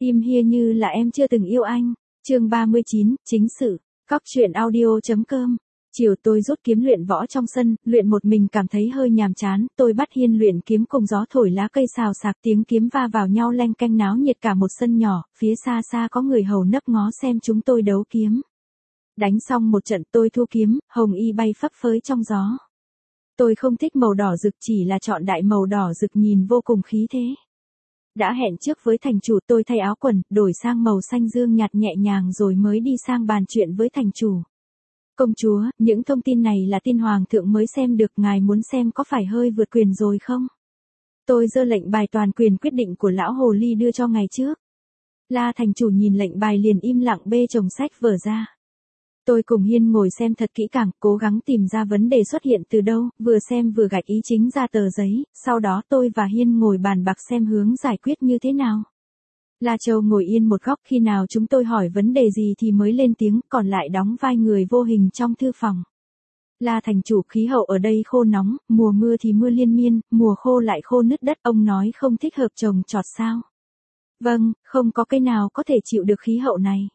Im hia như là em chưa từng yêu anh. Chương 39, chính sự. Cóc truyện audio.com. Chiều tôi rút kiếm luyện võ trong sân, luyện một mình cảm thấy hơi nhàm chán, tôi bắt Hiên luyện kiếm cùng gió thổi lá cây xào xạc, tiếng kiếm va vào nhau leng keng náo nhiệt cả một sân nhỏ, phía xa xa có người hầu nấp ngó xem chúng tôi đấu kiếm. Đánh xong một trận tôi thu kiếm, hồng y bay phấp phới trong gió. Tôi không thích màu đỏ rực, chỉ là chọn đại màu đỏ rực nhìn vô cùng khí thế. Đã hẹn trước với thành chủ, tôi thay áo quần, đổi sang màu xanh dương nhạt nhẹ nhàng rồi mới đi sang bàn chuyện với thành chủ. Công chúa, những thông tin này là tin hoàng thượng mới xem được, ngài muốn xem có phải hơi vượt quyền rồi không? Tôi giơ lệnh bài toàn quyền quyết định của lão hồ ly đưa cho ngày trước. La thành chủ nhìn lệnh bài liền im lặng bê chồng sách vở ra. Tôi cùng Hiên ngồi xem thật kỹ càng, cố gắng tìm ra vấn đề xuất hiện từ đâu, vừa xem vừa gạch ý chính ra tờ giấy, sau đó tôi và Hiên ngồi bàn bạc xem hướng giải quyết như thế nào. La Châu ngồi yên một góc, khi nào chúng tôi hỏi vấn đề gì thì mới lên tiếng, còn lại đóng vai người vô hình trong thư phòng. La thành chủ, khí hậu ở đây khô nóng, mùa mưa thì mưa liên miên, mùa khô lại khô nứt đất, ông nói không thích hợp trồng trọt sao? Vâng, không có cây nào có thể chịu được khí hậu này.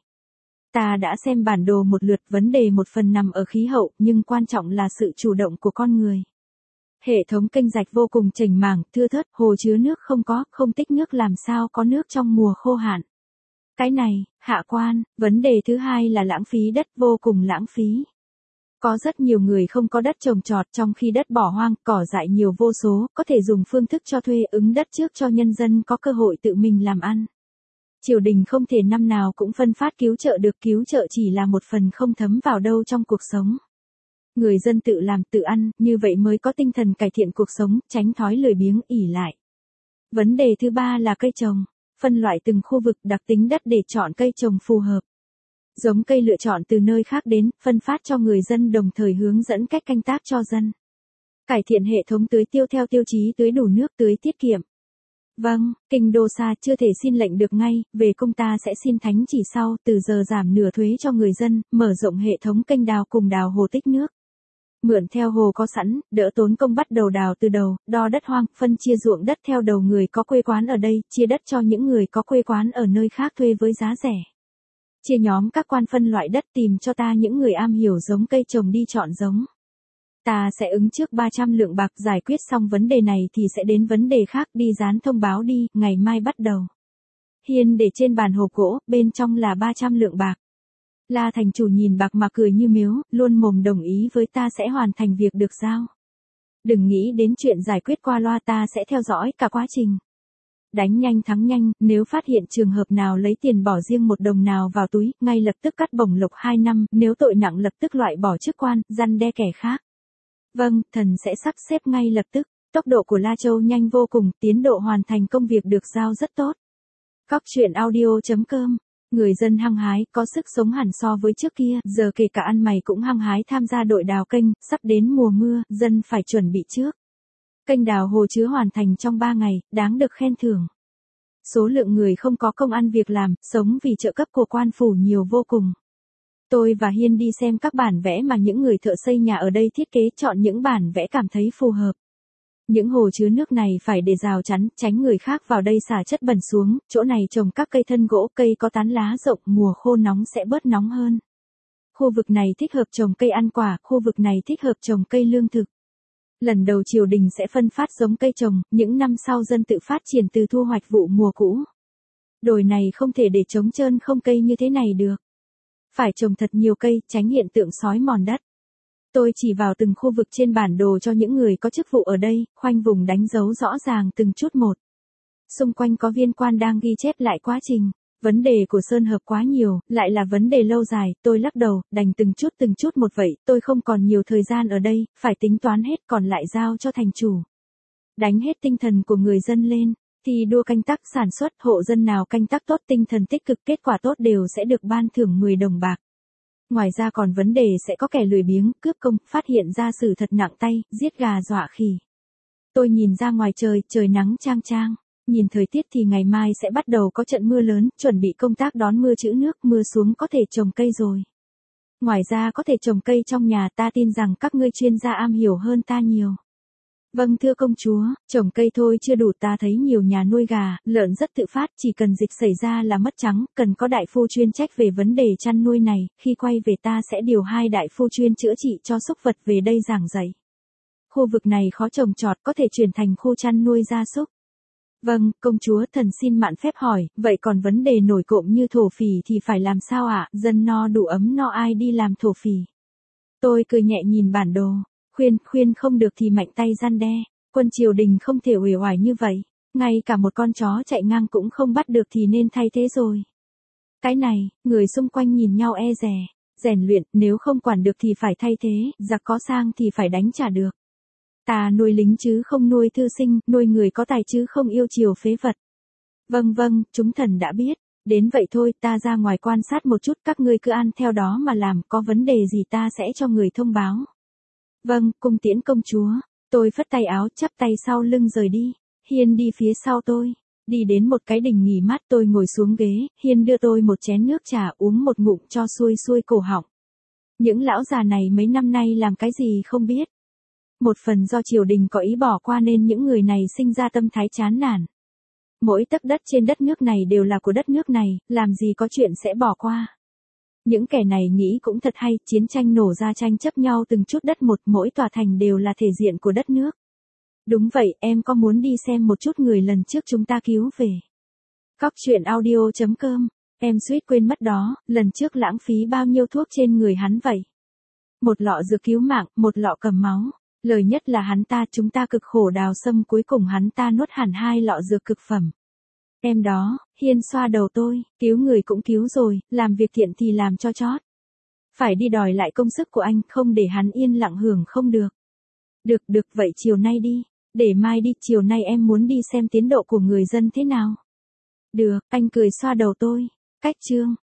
Ta đã xem bản đồ một lượt, vấn đề một phần nằm ở khí hậu, nhưng quan trọng là sự chủ động của con người. Hệ thống kênh rạch vô cùng chểnh mảng, thưa thớt, hồ chứa nước không có, không tích nước làm sao có nước trong mùa khô hạn. Cái này, hạ quan, vấn đề thứ hai là lãng phí đất, vô cùng lãng phí. Có rất nhiều người không có đất trồng trọt, trong khi đất bỏ hoang, cỏ dại nhiều vô số, có thể dùng phương thức cho thuê ứng đất trước cho nhân dân có cơ hội tự mình làm ăn. Triều đình không thể năm nào cũng phân phát cứu trợ được, cứu trợ chỉ là một phần không thấm vào đâu trong cuộc sống. Người dân tự làm tự ăn, như vậy mới có tinh thần cải thiện cuộc sống, tránh thói lười biếng ỷ lại. Vấn đề thứ ba là cây trồng, phân loại từng khu vực, đặc tính đất để chọn cây trồng phù hợp. Giống cây lựa chọn từ nơi khác đến, phân phát cho người dân đồng thời hướng dẫn cách canh tác cho dân. Cải thiện hệ thống tưới tiêu theo tiêu chí tưới đủ nước, tưới tiết kiệm. Vâng, kinh đô xa chưa thể xin lệnh được ngay, về cung ta sẽ xin thánh chỉ sau, từ giờ giảm nửa thuế cho người dân, mở rộng hệ thống kênh đào cùng đào hồ tích nước. Mượn theo hồ có sẵn, đỡ tốn công bắt đầu đào từ đầu, đo đất hoang, phân chia ruộng đất theo đầu người có quê quán ở đây, chia đất cho những người có quê quán ở nơi khác thuê với giá rẻ. Chia nhóm các quan phân loại đất, tìm cho ta những người am hiểu giống cây trồng đi chọn giống. Ta sẽ ứng trước 300 lượng bạc, giải quyết xong vấn đề này thì sẽ đến vấn đề khác, đi dán thông báo đi, ngày mai bắt đầu. Hiên để trên bàn hộp gỗ, bên trong là 300 lượng bạc. La thành chủ nhìn bạc mà cười như miếu, luôn mồm đồng ý với ta sẽ hoàn thành việc được giao. Đừng nghĩ đến chuyện giải quyết qua loa, ta sẽ theo dõi cả quá trình. Đánh nhanh thắng nhanh, nếu phát hiện trường hợp nào lấy tiền bỏ riêng một đồng nào vào túi, ngay lập tức cắt bổng lộc 2 năm, nếu tội nặng lập tức loại bỏ chức quan, răn đe kẻ khác. Vâng, thần sẽ sắp xếp ngay lập tức. Tốc độ của La Châu nhanh vô cùng, tiến độ hoàn thành công việc được giao rất tốt. Cóc truyện audio.com. Người dân hăng hái, có sức sống hẳn so với trước kia, giờ kể cả ăn mày cũng hăng hái tham gia đội đào kênh, sắp đến mùa mưa, dân phải chuẩn bị trước. Kênh đào hồ chứa hoàn thành trong 3 ngày, đáng được khen thưởng. Số lượng người không có công ăn việc làm, sống vì trợ cấp của quan phủ nhiều vô cùng. Tôi và Hiên đi xem các bản vẽ mà những người thợ xây nhà ở đây thiết kế, chọn những bản vẽ cảm thấy phù hợp. Những hồ chứa nước này phải để rào chắn, tránh người khác vào đây xả chất bẩn xuống, chỗ này trồng các cây thân gỗ, cây có tán lá rộng, mùa khô nóng sẽ bớt nóng hơn. Khu vực này thích hợp trồng cây ăn quả, khu vực này thích hợp trồng cây lương thực. Lần đầu triều đình sẽ phân phát giống cây trồng, những năm sau dân tự phát triển từ thu hoạch vụ mùa cũ. Đồi này không thể để trống trơn không cây như thế này được. Phải trồng thật nhiều cây, tránh hiện tượng xói mòn đất. Tôi chỉ vào từng khu vực trên bản đồ cho những người có chức vụ ở đây, khoanh vùng đánh dấu rõ ràng từng chút một. Xung quanh có viên quan đang ghi chép lại quá trình. Vấn đề của Sơn Hợp quá nhiều, lại là vấn đề lâu dài, tôi lắc đầu, đành từng chút một vậy, tôi không còn nhiều thời gian ở đây, phải tính toán hết còn lại giao cho thành chủ. Đánh hết tinh thần của người dân lên, thì đua canh tác sản xuất, hộ dân nào canh tác tốt, tinh thần tích cực, kết quả tốt đều sẽ được ban thưởng 10 đồng bạc. Ngoài ra còn vấn đề sẽ có kẻ lười biếng, cướp công, phát hiện ra xử thật nặng tay, giết gà dọa khỉ. Tôi nhìn ra ngoài trời nắng chang chang. Nhìn thời tiết thì ngày mai sẽ bắt đầu có trận mưa lớn, chuẩn bị công tác đón mưa trữ nước, mưa xuống có thể trồng cây rồi. Ngoài ra có thể trồng cây trong nhà, ta tin rằng các ngươi chuyên gia am hiểu hơn ta nhiều. Vâng thưa công chúa, trồng cây thôi chưa đủ, ta thấy nhiều nhà nuôi gà, lợn rất tự phát, chỉ cần dịch xảy ra là mất trắng, cần có đại phu chuyên trách về vấn đề chăn nuôi này, khi quay về ta sẽ điều 2 đại phu chuyên chữa trị cho súc vật về đây giảng dạy. Khu vực này khó trồng trọt, có thể chuyển thành khu chăn nuôi gia súc. Vâng, công chúa, thần xin mạn phép hỏi, vậy còn vấn đề nổi cộm như thổ phỉ thì phải làm sao ạ? Dân no đủ ấm no ai đi làm thổ phỉ? Tôi cười nhẹ nhìn bản đồ, khuyên không được thì mạnh tay răn đe, quân triều đình không thể uể oải như vậy, ngay cả một con chó chạy ngang cũng không bắt được thì nên thay thế rồi. Cái này, người xung quanh nhìn nhau e dè, rèn luyện, nếu không quản được thì phải thay thế, giặc có sang thì phải đánh trả được. Ta nuôi lính chứ không nuôi thư sinh, nuôi người có tài chứ không yêu chiều phế vật. Vâng, chúng thần đã biết, đến vậy thôi, ta ra ngoài quan sát một chút, các ngươi cứ ăn theo đó mà làm, có vấn đề gì ta sẽ cho người thông báo. Vâng, cung tiễn công chúa, tôi phất tay áo chắp tay sau lưng rời đi, Hiên đi phía sau tôi, đi đến một cái đình nghỉ mát tôi ngồi xuống ghế, Hiên đưa tôi một chén nước trà uống một ngụm cho xuôi cổ họng. Những lão già này mấy năm nay làm cái gì không biết. Một phần do triều đình có ý bỏ qua nên những người này sinh ra tâm thái chán nản. Mỗi tấc đất trên đất nước này đều là của đất nước này, làm gì có chuyện sẽ bỏ qua. Những kẻ này nghĩ cũng thật hay, chiến tranh nổ ra tranh chấp nhau từng chút đất một, mỗi tòa thành đều là thể diện của đất nước. Đúng vậy, em có muốn đi xem một chút người lần trước chúng ta cứu về. Cóc truyện audio.com, em suýt quên mất đó, lần trước lãng phí bao nhiêu thuốc trên người hắn vậy. Một lọ dược cứu mạng, một lọ cầm máu. Lời nhất là chúng ta cực khổ đào xâm cuối cùng hắn ta nuốt hẳn 2 lọ dược cực phẩm. Em đó, Hiên xoa đầu tôi, cứu người cũng cứu rồi, làm việc thiện thì làm cho chót. Phải đi đòi lại công sức của anh, không để hắn yên lặng hưởng không được. Được, vậy chiều nay đi, để mai đi, chiều nay em muốn đi xem tiến độ của người dân thế nào. Được, anh cười xoa đầu tôi, cách chương.